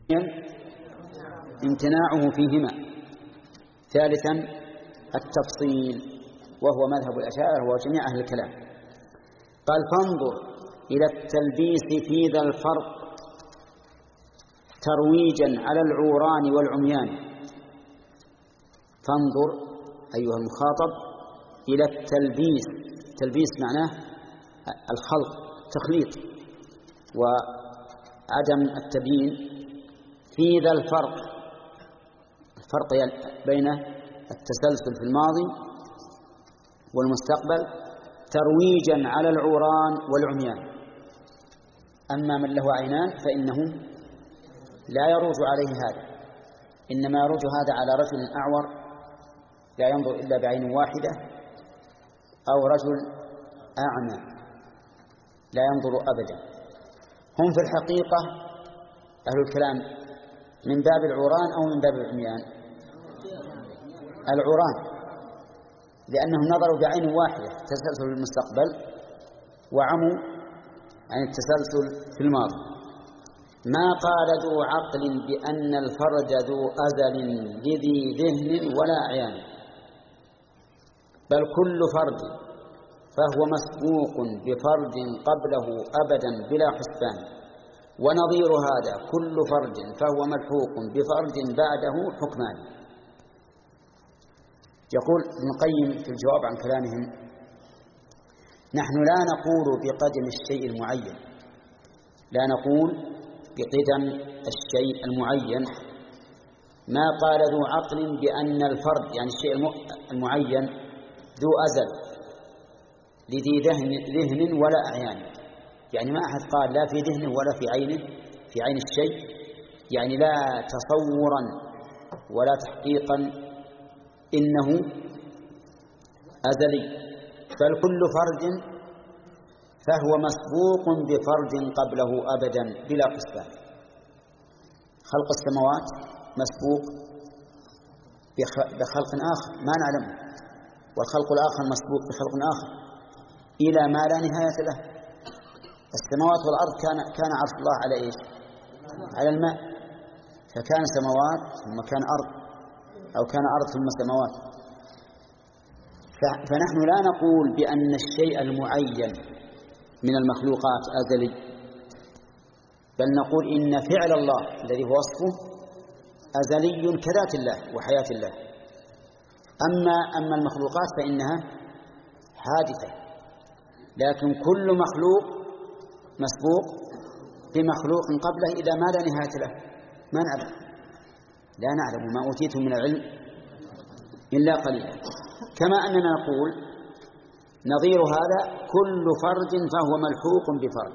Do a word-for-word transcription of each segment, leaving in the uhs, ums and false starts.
امتناعه فيهما. ثالثا التفصيل وهو مذهب الأشاعرة وجميع أهل الكلام. قال فانظر إلى التلبيس في ذا الفرق ترويجا على العوران والعميان. فانظر أيها المخاطب إلى التلبيس. التلبيس معناه الخلط، التخليط وعدم التبيين في ذا الفرق. الفرق بين التسلسل في الماضي والمستقبل ترويجا على العوران والعميان. أما من له عينان فإنه لا يروج عليه هذا، إنما يروج هذا على رجل أعور لا ينظر إلا بعين واحدة، أو رجل أعمى لا ينظر أبدا. هم في الحقيقة أهل الكلام من باب العوران أو من باب العميان؟ العوران، لأنهم نظروا بعين واحدة تسلسل في المستقبل وعموا عن التسلسل في الماضي. ما قال ذو عقل بأن الفرج ذو أزل لذي ذهن ولا عيان، بل كل فرد فهو مسبوق بفرد قبله أبدا بلا حسبان، ونظير هذا كل فرد فهو ملحوق بفرد بعده حكمان. يقول ابن القيم في الجواب عن كلامهم: نحن لا نقول بقدم الشيء المعين، لا نقول بقدم الشيء المعين. ما قال ذو عقل بأن الفرد يعني الشيء المعين ذو أزل لذي ذهن, ذهن ولا أعيان، يعني ما أحد قال لا في ذهنه ولا في عينه في عين الشيء، يعني لا تصورا ولا تحقيقا إنه أزلي، بل كل فرد فهو مسبوق بفرد قبله أبدا بلا حسبان. خلق السماوات مسبوق بخلق آخر ما نعلمه، والخلق الآخر مسبوق بخلق آخر إلى ما لا نهاية له. السماوات والأرض كان كان عرش الله على إيش؟ على الماء، فكان سماوات ثم كان أرض، أو كان أرض ثم سماوات. فنحن لا نقول بأن الشيء المعين من المخلوقات أزلي، بل نقول إن فعل الله الذي هو وصفه أزلي كذات الله وحياة الله. أما أما المخلوقات فإنها حادثة، لكن كل مخلوق مسبوق بمخلوق قبله إذا ما لا نهاية له. ما نعلم، لا نعلم ما أوتيتم من العلم إلا قليلا. كما أننا نقول نظير هذا كل فرد فهو ملحوق بفرد.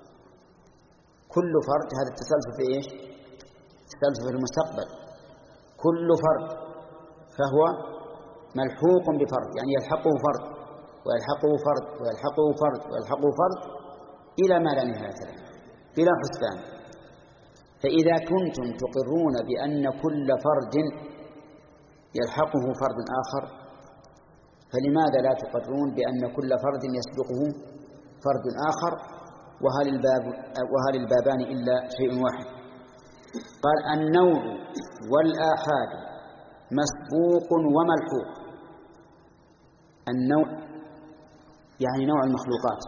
كل فرد هذا التسلسل في إيش؟ التسلسل في المستقبل. كل فرد فهو ملحوق بفرد، يعني يلحقه فرد ويلحقه فرد ويلحقه فرد ويلحقه فرد إلى ما لا نهاية له بلا حسبان. فإذا كنتم تقرون بأن كل فرد يلحقه فرد آخر، فلماذا لا تقرون بأن كل فرد يسبقه فرد آخر؟ وهل الباب وهل البابان إلا شيء واحد؟ قال: النوع والآحاد مسبوق وملحوق. النوع يعني نوع المخلوقات،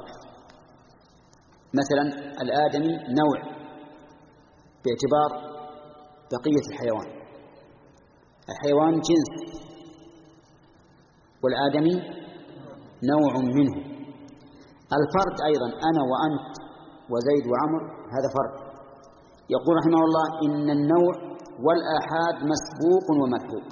مثلا الآدمي نوع باعتبار بقية الحيوان، الحيوان جنس، والآدمي نوع منه. الفرد أيضا أنا وأنت وزيد وعمر هذا فرد. يقول رحمه الله: إن النوع والآحاد مسبوق وملحوق.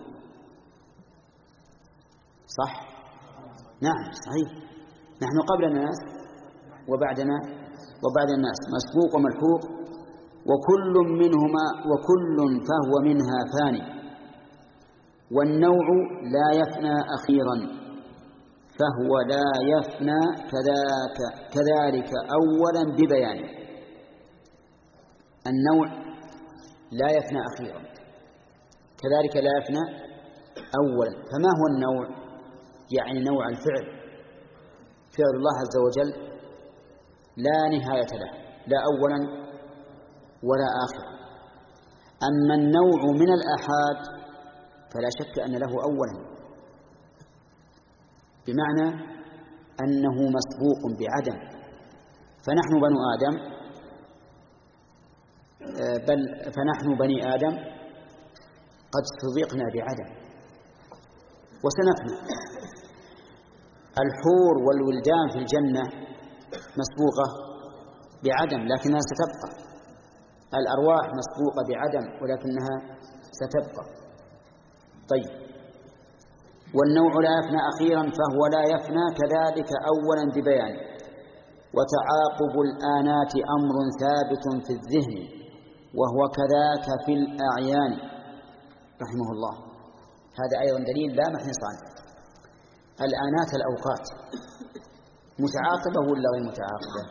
صح؟ نعم صحيح، نحن قبل الناس وبعدنا وبعد الناس مسبوق وملحوق، وكل منهما وكل فهو منها فاني، والنوع لا يفنى أخيرا فهو لا يفنى كذاك كذلك أولا ببيانه. النوع لا يفنى أخيرا كذلك لا يفنى أولا. فما هو النوع؟ يعني نوع الفعل، فعل الله عز وجل لا نهاية له، لا أولا ولا آخرا. أما النوع من الآحاد فلا شك أن له أولا، بمعنى أنه مسبوق بعدم، فنحن بنو آدم بل فنحن بني آدم قد سبقنا بعدم وسنفنى. الحور والولدان في الجنة مسبوقة بعدم لكنها ستبقى، الأرواح مسبوقة بعدم ولكنها ستبقى. طيب، والنوع لا يفنى أخيرا فهو لا يفنى كذلك أولا ببيان. وتعاقب الآنات أمر ثابت في الذهن وهو كذاك في الأعيان. رحمه الله. هذا أيضا دليل لا محنص عنه. الآنات الأوقات متعاقبة ولا غير متعاقبة؟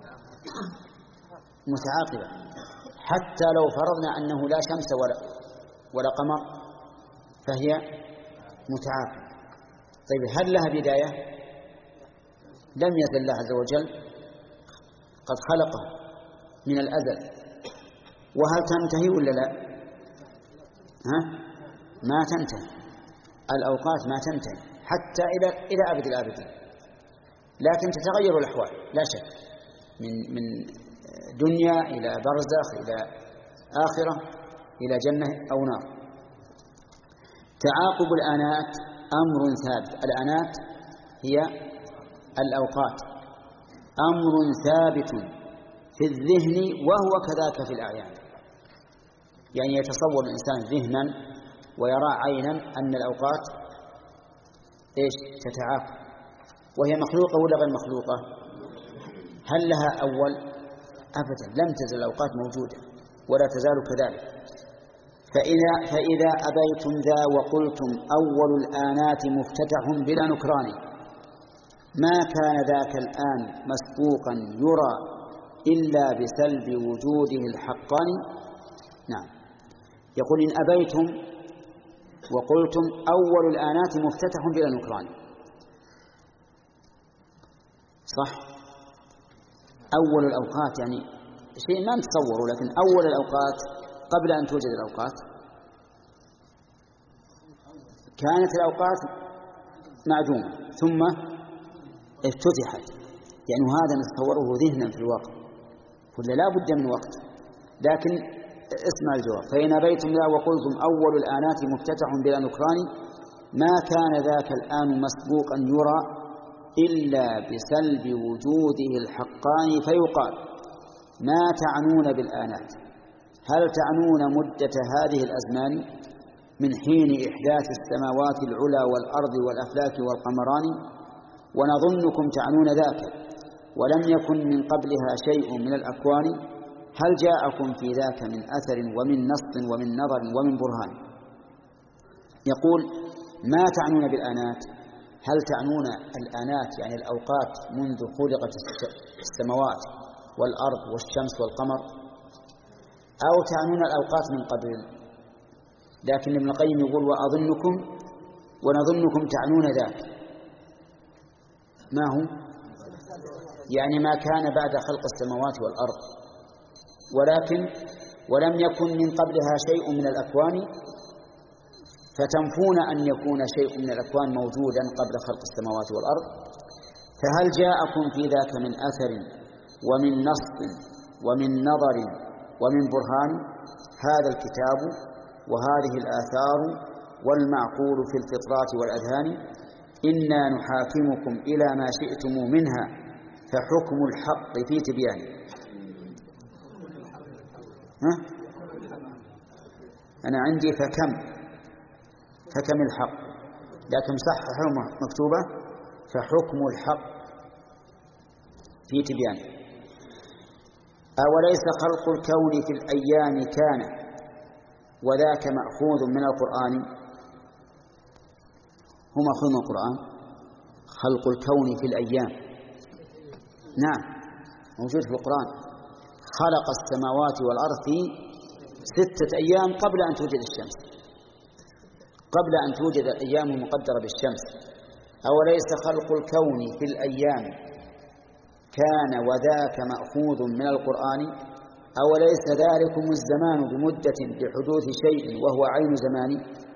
متعاقبة، حتى لو فرضنا أنه لا شمس ولا, ولا قمر فهي متعاقبة. طيب، هل لها بداية؟ لم يزل الله عز وجل قد خلقه من الأزل، وهل تنتهي ولا لا؟ ها؟ ما تنتهي، الأوقات ما تنتهي حتى إلى إلى أبد الآبدين، لكن تتغير الأحوال لا شك، من من دنيا إلى برزخ إلى آخرة إلى جنة أو نار. تعاقب الآنات أمر ثابت. الآنات هي الأوقات، أمر ثابت في الذهن وهو كذاك في الأعيان. يعني يتصور الإنسان ذهنا ويرى عينا أن الأوقات إيش تتعاقب، وهي مخلوقة ولا غير مخلوقة؟ هل لها أول؟ أبدا، لم تزل الأوقات موجودة ولا تزال كذلك. فإذا, فإذا أبيتم ذا وقلتم أول الآنات مفتتح بلا نكران، ما كان ذاك الآن مسبوقا يرى إلا بسلب وجوده الحقان. نعم، يقول إن أبيتم وقلتم أول الآنات مفتتح بلا نكران، صح؟ أول الأوقات يعني شيء ما نتصوره، لكن أول الأوقات قبل أن توجد الأوقات كانت الأوقات معدومة ثم افتتحت، يعني هذا نتصوره ذهنا في الوقت، ولا لا بد من وقت. لكن اسمع الجواب. فإن أبيتم لا وقلتم أول الآنات مفتتح بلا نكران، ما كان ذاك الآن مسبوقا يرى إلا بسلب وجوده الحقان، فيقال ما تعنون بالآنات؟ هل تعنون مدة هذه الأزمان من حين إحداث السماوات العلى والأرض والأفلاك والقمران؟ ونظنكم تعنون ذاك ولم يكن من قبلها شيء من الأكوان. هل جاءكم في ذاك من أثر ومن نص ومن نظر ومن برهان؟ يقول ما تعنون بالآنات؟ هل تعنون الآنات يعني الأوقات منذ خلقت السماوات والأرض والشمس والقمر، أو تعنون الأوقات من قبل؟ لكن ابن القيم يقول وأظنكم ونظنكم تعنون ذاك. ما هو؟ يعني ما كان بعد خلق السماوات والأرض، ولكن ولم يكن من قبلها شيء من الأكوان، فتنفون أن يكون شيء من الأكوان موجودا قبل خلق السماوات والأرض. فهل جاءكم في ذاك من أثر ومن نص ومن نظر ومن برهان؟ هذا الكتاب وهذه الآثار والمعقول في الفطرات والأذهان، إنا نحاكمكم إلى ما شئتم منها فحكم الحق في تبيان. ها؟ أنا عندي فكم فكم الحق، لكن صححوا مكتوبة فحكم الحق في تبيان. أوليس خلق الكون في الأيام كان وذاك مأخوذ من القرآن؟ هو مأخوذ من القرآن خلق الكون في الأيام. نعم، موجود في القرآن. خلق السماوات والأرض في ستة أيام قبل أن توجد الشمس، قبل أن توجد الأيام المقدرة بالشمس. أوليس خلق الكون في الأيام كان وذاك مأخوذ من القرآن؟ أوليس ذلكم الزمان بمدة لحدوث شيء وهو عين زمان؟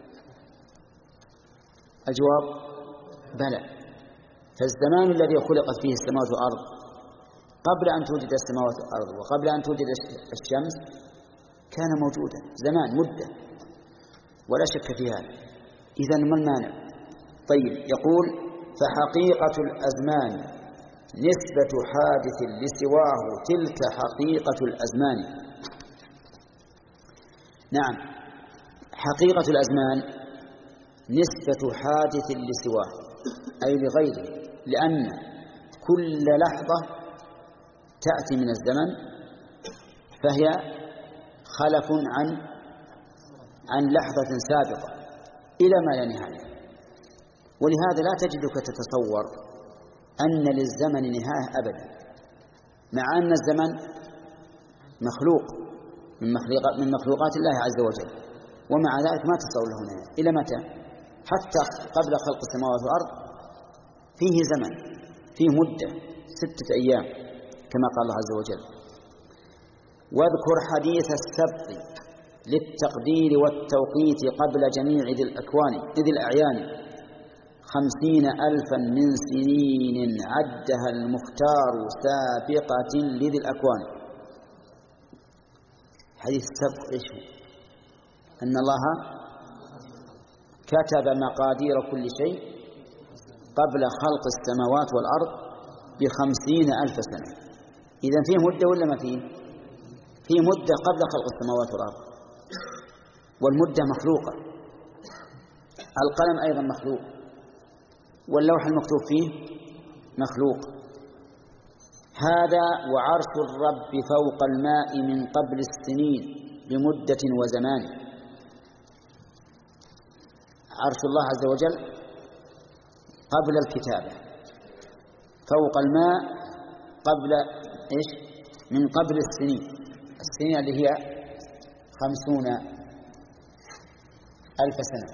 الجواب بلى. فالزمان الذي خلقت فيه السماوات والأرض قبل أن توجد السماوات والأرض وقبل أن توجد الشمس كان موجودا، زمان مدة ولا شك في هذا. إذن ما المانع؟ طيب، يقول فحقيقة الأزمان نسبة حادث لسواه تلك حقيقة الأزمان. نعم، حقيقة الأزمان نسبة حادث لسواه أي لغيره، لأن كل لحظة تأتي من الزمن فهي خلف عن عن لحظة سابقة إلى ما لا نهاية. ولهذا لا تجدك تتصور أن للزمن نهاية أبدا، مع أن الزمن مخلوق من مخلوقات من مخلوقات الله عز وجل، ومع ذلك ما تصور له نهاية. إلى متى؟ حتى قبل خلق السماوات والأرض فيه زمن، فيه مدة ستة أيام كما قال الله عز وجل. واذكر حديث السبق للتقدير والتوقيت قبل جميع ذي الأكوان ذي الأعيان خمسين ألفا من سنين عدها المختار سابقة لذي الأكوان. حديث السبق إيش هو؟ أن الله كتب مقادير كل شيء قبل خلق السماوات والأرض بخمسين ألف سنة. إذن فيه مدة ولا ما فيه؟ فيه مدة قبل خلق السماوات والأرض، والمدة مخلوقة. القلم أيضا مخلوق، واللوح المكتوب فيه مخلوق. هذا وعرش الرب فوق الماء من قبل السنين بمدة وزمان. عرش الله عز وجل قبل الكتابة، فوق الماء قبل إيش؟ من قبل السنين، السنين اللي هي خمسون ألف سنة.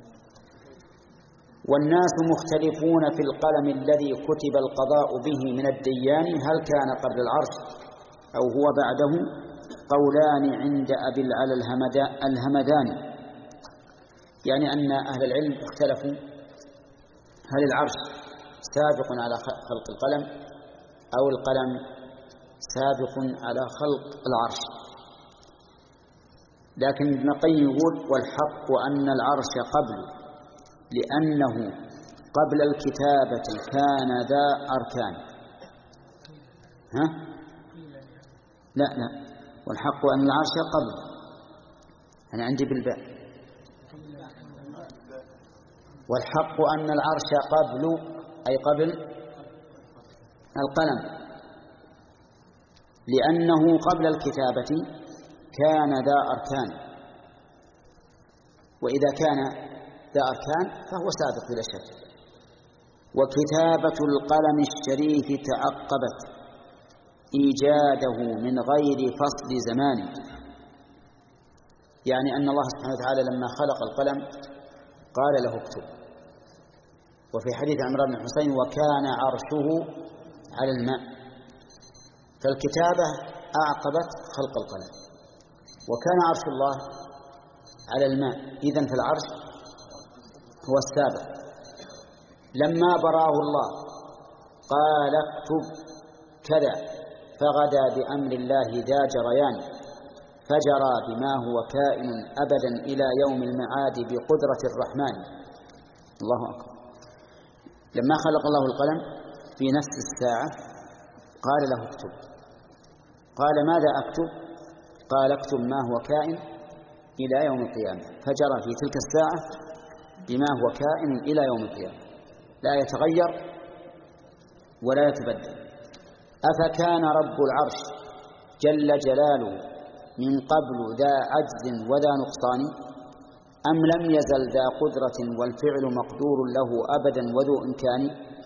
والناس مختلفون في القلم الذي كتب القضاء به من الديان، هل كان قبل العرش أو هو بعده؟ قولان عند أبي العلا الهمداني، يعني أن أهل العلم اختلفوا هل العرش سابق على خلق القلم أو القلم سابق على خلق العرش. لكن ابن القيم يقول والحق أن العرش قبل، لأنه قبل الكتابة كان ذا أركان. ها؟ لا لا، والحق أن العرش قبل، أنا عندي بالباء. والحق أن العرش قبل أي قبل القلم، لأنه قبل الكتابة كان ذا أركان، وإذا كان ذا أركان فهو سابق بلا شك. وكتابة القلم الشريف تعقبت إيجاده من غير فصل زمان، يعني أن الله سبحانه وتعالى لما خلق القلم قال له اكتب. وفي حديث عمران بن حسين وكان عرشه على الماء، فالكتابة أعقبت خلق القلم، وكان عرش الله على الماء، إذن في العرش هو السابق. لما براه الله قال اكتب كذا فغدا بأمر الله ذا جريان، فجرى بما هو كائن أبدا إلى يوم المعاد بقدرة الرحمن. الله أكبر. لما خلق الله القلم في نفس الساعة قال له اكتب. قال ماذا أكتب؟ قال اكتب ما هو كائن إلى يوم القيامة، فجرى في تلك الساعة بما هو كائن إلى يوم القيامة، لا يتغير ولا يتبدل. أفكان رب العرش جل جلاله من قبل ذا عجز وذا نقصان، أم لم يزل ذا قدرة والفعل مقدور له أبدا وذو إمكان؟